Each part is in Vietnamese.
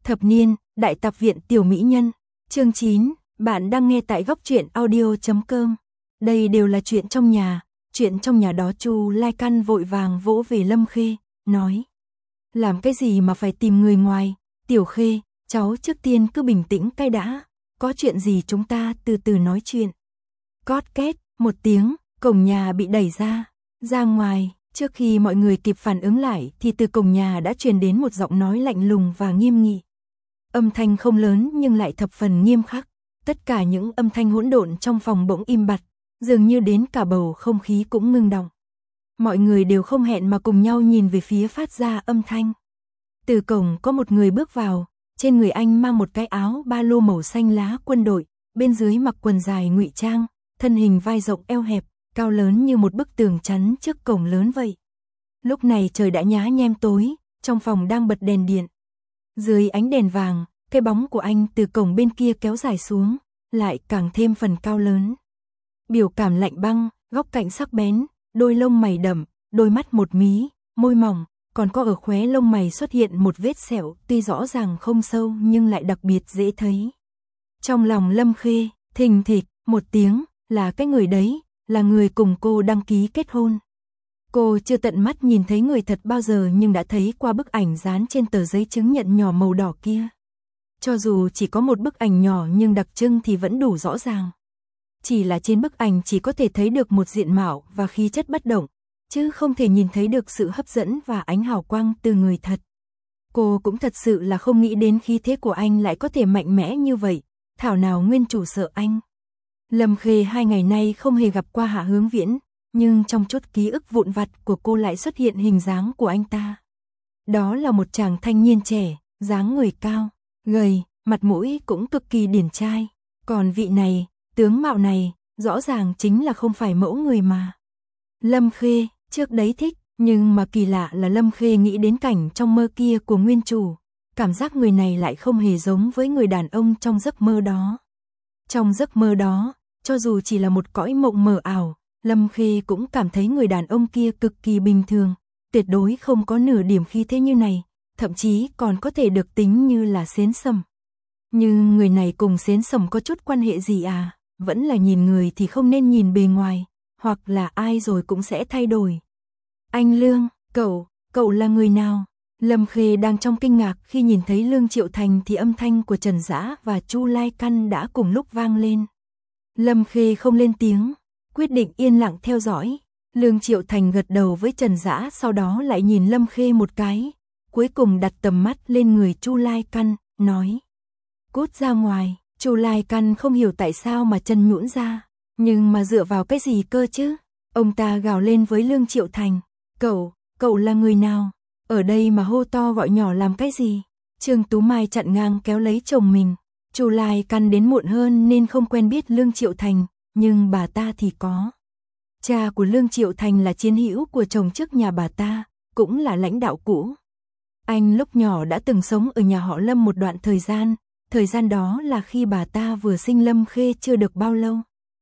Thập niên, Đại Tạp viện Tiểu Mỹ Nhân, chương 9, bạn đang nghe tại góc truyện audio.com. Đây đều là chuyện trong nhà đó. Chu Lai Căn vội vàng vỗ về Lâm Khê, nói. Làm cái gì mà phải tìm người ngoài, Tiểu Khê, cháu trước tiên cứ bình tĩnh cái đã, có chuyện gì chúng ta từ từ nói chuyện. Cót két, một tiếng, cổng nhà bị đẩy ra ngoài, trước khi mọi người kịp phản ứng lại thì từ cổng nhà đã truyền đến một giọng nói lạnh lùng và nghiêm nghị. Âm thanh không lớn nhưng lại thập phần nghiêm khắc, tất cả những âm thanh hỗn độn trong phòng bỗng im bặt, dường như đến cả bầu không khí cũng ngưng đọng. Mọi người đều không hẹn mà cùng nhau nhìn về phía phát ra âm thanh. Từ cổng có một người bước vào, trên người anh mang một cái áo ba lô màu xanh lá quân đội, bên dưới mặc quần dài ngụy trang, thân hình vai rộng eo hẹp, cao lớn như một bức tường chắn trước cổng lớn vậy. Lúc này trời đã nhá nhem tối, trong phòng đang bật đèn điện. Dưới ánh đèn vàng, cái bóng của anh từ cổng bên kia kéo dài xuống, lại càng thêm phần cao lớn. Biểu cảm lạnh băng, góc cạnh sắc bén, đôi lông mày đậm, đôi mắt một mí, môi mỏng, còn có ở khóe lông mày xuất hiện một vết sẹo tuy rõ ràng không sâu nhưng lại đặc biệt dễ thấy. Trong lòng Lâm Khê, thình thịch, một tiếng, là cái người đấy, là người cùng cô đăng ký kết hôn. Cô chưa tận mắt nhìn thấy người thật bao giờ nhưng đã thấy qua bức ảnh dán trên tờ giấy chứng nhận nhỏ màu đỏ kia. Cho dù chỉ có một bức ảnh nhỏ nhưng đặc trưng thì vẫn đủ rõ ràng. Chỉ là trên bức ảnh chỉ có thể thấy được một diện mạo và khí chất bất động, chứ không thể nhìn thấy được sự hấp dẫn và ánh hào quang từ người thật. Cô cũng thật sự là không nghĩ đến khí thế của anh lại có thể mạnh mẽ như vậy, thảo nào nguyên chủ sợ anh. Lâm Khê 2 ngày nay không hề gặp qua Hạ Hướng Viễn, nhưng trong chút ký ức vụn vặt của cô lại xuất hiện hình dáng của anh ta. Đó là một chàng thanh niên trẻ, dáng người cao, gầy, mặt mũi cũng cực kỳ điển trai. Còn vị này, tướng mạo này, rõ ràng chính là không phải mẫu người mà Lâm Khê trước đấy thích, nhưng mà kỳ lạ là Lâm Khê nghĩ đến cảnh trong mơ kia của nguyên chủ, cảm giác người này lại không hề giống với người đàn ông trong giấc mơ đó. Trong giấc mơ đó, cho dù chỉ là một cõi mộng mờ ảo, Lâm Khê cũng cảm thấy người đàn ông kia cực kỳ bình thường, tuyệt đối không có nửa điểm khí thế như này, thậm chí còn có thể được tính như là xến sầm. Nhưng người này cùng xến sầm có chút quan hệ gì à? Vẫn là nhìn người thì không nên nhìn bề ngoài, hoặc là ai rồi cũng sẽ thay đổi. Anh Lương, cậu là người nào? Lâm Khê đang trong kinh ngạc khi nhìn thấy Lương Triệu Thành thì âm thanh của Trần Dã và Chu Lai Căn đã cùng lúc vang lên. Lâm Khê không lên tiếng, quyết định yên lặng theo dõi. Lương Triệu Thành gật đầu với Trần Dã, sau đó lại nhìn Lâm Khê một cái, cuối cùng đặt tầm mắt lên người Chu Lai Căn, nói. Cút ra ngoài. Chu Lai Căn không hiểu tại sao mà chân nhũn ra, nhưng mà dựa vào cái gì cơ chứ? Ông ta gào lên với Lương Triệu Thành, cậu là người nào? Ở đây mà hô to gọi nhỏ làm cái gì? Trương Tú Mai chặn ngang kéo lấy chồng mình. Chu Lai Căn đến muộn hơn nên không quen biết Lương Triệu Thành, nhưng bà ta thì có. Cha của Lương Triệu Thành là chiến hữu của chồng trước nhà bà ta, cũng là lãnh đạo cũ. Anh lúc nhỏ đã từng sống ở nhà họ Lâm một đoạn thời gian đó là khi bà ta vừa sinh Lâm Khê chưa được bao lâu.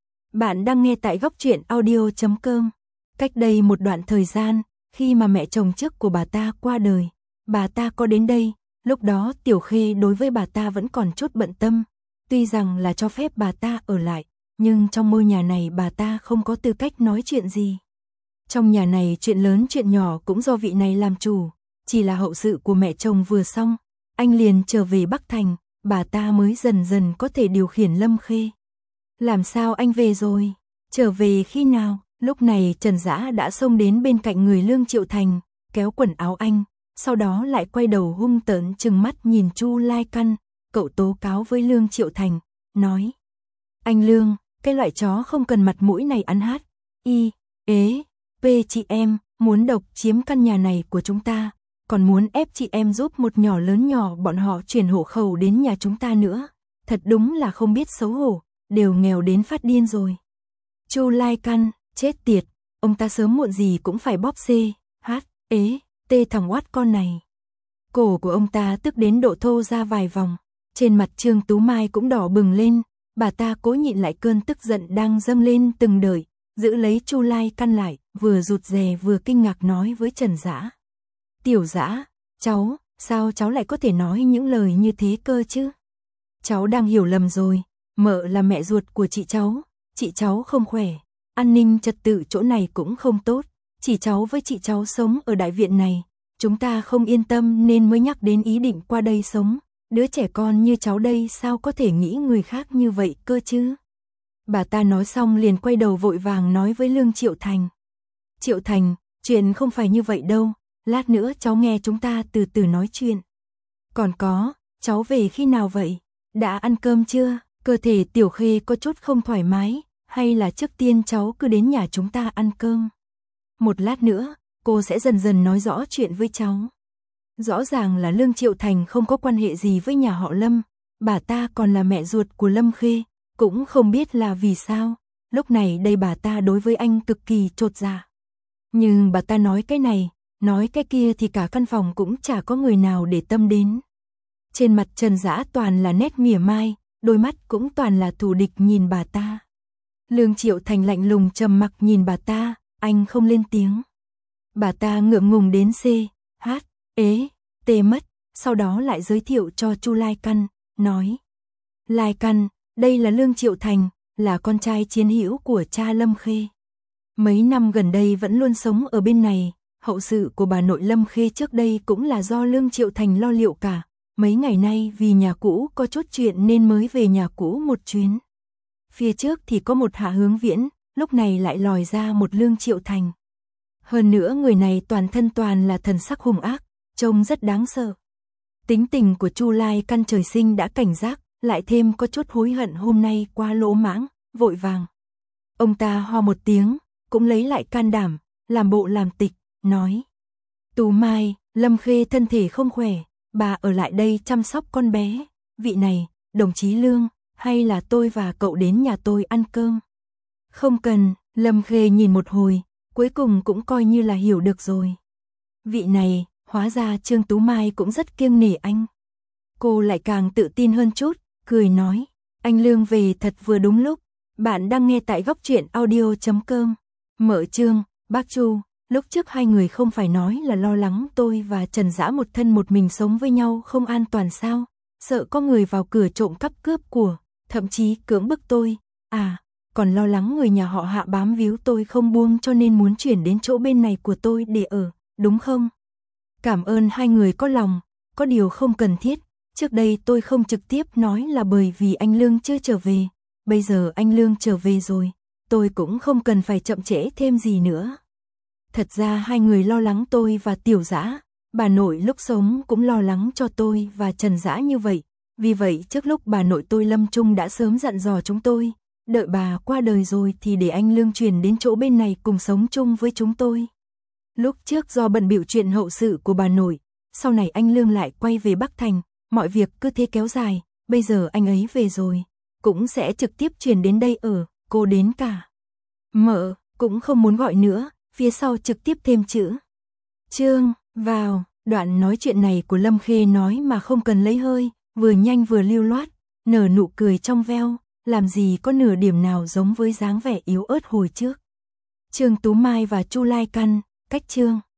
Bạn đang nghe tại góc truyện audio.com. Cách đây một đoạn thời gian, khi mà mẹ chồng trước của bà ta qua đời, bà ta có đến đây, lúc đó Tiểu Khê đối với bà ta vẫn còn chút bận tâm, tuy rằng là cho phép bà ta ở lại, nhưng trong ngôi nhà này bà ta không có tư cách nói chuyện gì. Trong nhà này chuyện lớn chuyện nhỏ cũng do vị này làm chủ, chỉ là hậu sự của mẹ chồng vừa xong, anh liền trở về Bắc Thành, bà ta mới dần dần có thể điều khiển Lâm Khê. Làm sao anh về rồi? Trở về khi nào? Lúc này Trần Dã đã xông đến bên cạnh người Lương Triệu Thành, kéo quần áo anh, sau đó lại quay đầu hung tợn trừng mắt nhìn Chu Lai Căn, cậu tố cáo với Lương Triệu Thành, nói. Anh Lương, cái loại chó không cần mặt mũi này ăn hát, chị em, muốn độc chiếm căn nhà này của chúng ta, còn muốn ép chị em giúp một nhỏ lớn nhỏ bọn họ chuyển hộ khẩu đến nhà chúng ta nữa, thật đúng là không biết xấu hổ, đều nghèo đến phát điên rồi. Chu Lai Căn, chết tiệt, ông ta sớm muộn gì cũng phải bóp tê thằng oát con này. Cổ của ông ta tức đến độ thô ra vài vòng, trên mặt Trương Tú Mai cũng đỏ bừng lên, bà ta cố nhịn lại cơn tức giận đang dâng lên từng đợt, giữ lấy Chu Lai Căn lại, vừa rụt rè vừa kinh ngạc nói với Trần Dã. Tiểu Dã, cháu, sao cháu lại có thể nói những lời như thế cơ chứ? Cháu đang hiểu lầm rồi, mợ là mẹ ruột của chị cháu không khỏe, an ninh trật tự chỗ này cũng không tốt, chỉ cháu với chị cháu sống ở đại viện này, chúng ta không yên tâm nên mới nhắc đến ý định qua đây sống, đứa trẻ con như cháu đây sao có thể nghĩ người khác như vậy cơ chứ? Bà ta nói xong liền quay đầu vội vàng nói với Lương Triệu Thành. Triệu Thành, chuyện không phải như vậy đâu, lát nữa cháu nghe chúng ta từ từ nói chuyện. Còn có, cháu về khi nào vậy? Đã ăn cơm chưa? Cơ thể Tiểu Khê có chút không thoải mái, hay là trước tiên cháu cứ đến nhà chúng ta ăn cơm? Một lát nữa, cô sẽ dần dần nói rõ chuyện với cháu. Rõ ràng là Lương Triệu Thành không có quan hệ gì với nhà họ Lâm, bà ta còn là mẹ ruột của Lâm Khê, cũng không biết là vì sao, lúc này đây bà ta đối với anh cực kỳ chột dạ. Nhưng bà ta nói cái này, nói cái kia thì cả căn phòng cũng chả có người nào để tâm đến. Trên mặt Trần Dã toàn là nét mỉa mai, đôi mắt cũng toàn là thù địch nhìn bà ta. Lương Triệu Thành lạnh lùng trầm mặc nhìn bà ta, anh không lên tiếng. Bà ta ngượng ngùng đến C, H, ế, tê mất, sau đó lại giới thiệu cho Chu Lai Căn, nói. Lai Căn, đây là Lương Triệu Thành, là con trai chiến hữu của cha Lâm Khê. Mấy năm gần đây vẫn luôn sống ở bên này, hậu sự của bà nội Lâm Khê trước đây cũng là do Lương Triệu Thành lo liệu cả. Mấy ngày nay vì nhà cũ có chút chuyện nên mới về nhà cũ một chuyến. Phía trước thì có một Hạ Hướng Viễn, lúc này lại lòi ra một Lương Triệu Thành. Hơn nữa người này toàn thân toàn là thần sắc hung ác, trông rất đáng sợ. Tính tình của Chu Lai Căn trời sinh đã cảnh giác, lại thêm có chút hối hận hôm nay quá lỗ mãng, vội vàng. Ông ta ho một tiếng, cũng lấy lại can đảm, làm bộ làm tịch, nói. Tú Mai, Lâm Khê thân thể không khỏe, bà ở lại đây chăm sóc con bé. Vị này, đồng chí Lương, hay là tôi và cậu đến nhà tôi ăn cơm? Không cần, Lâm Khê nhìn một hồi, cuối cùng cũng coi như là hiểu được rồi. Vị này, hóa ra Trương Tú Mai cũng rất kiêng nể anh. Cô lại càng tự tin hơn chút, cười nói, anh Lương về thật vừa đúng lúc. Bạn đang nghe tại góc truyện audio.com. Mở chương, bác Chu, lúc trước hai người không phải nói là lo lắng tôi và Trần Dã một thân một mình sống với nhau không an toàn sao? Sợ có người vào cửa trộm cắp cướp của, thậm chí cưỡng bức tôi. À, còn lo lắng người nhà họ Hạ bám víu tôi không buông cho nên muốn chuyển đến chỗ bên này của tôi để ở, đúng không? Cảm ơn hai người có lòng, có điều không cần thiết. Trước đây tôi không trực tiếp nói là bởi vì anh Lương chưa trở về. Bây giờ anh Lương trở về rồi, tôi cũng không cần phải chậm trễ thêm gì nữa. Thật ra hai người lo lắng tôi và Tiểu Dã, bà nội lúc sống cũng lo lắng cho tôi và Trần Dã như vậy. Vì vậy trước lúc bà nội tôi lâm chung đã sớm dặn dò chúng tôi, đợi bà qua đời rồi thì để anh Lương chuyển đến chỗ bên này cùng sống chung với chúng tôi. Lúc trước do bận bịu chuyện hậu sự của bà nội, sau này anh Lương lại quay về Bắc Thành, mọi việc cứ thế kéo dài, bây giờ anh ấy về rồi, cũng sẽ trực tiếp chuyển đến đây ở, cô đến cả. Mợ, cũng không muốn gọi nữa, phía sau trực tiếp thêm chữ. Trương, vào, đoạn nói chuyện này của Lâm Khê nói mà không cần lấy hơi, vừa nhanh vừa lưu loát, nở nụ cười trong veo, làm gì có nửa điểm nào giống với dáng vẻ yếu ớt hồi trước. Trương Tú Mai và Chu Lai Căn, cách chương.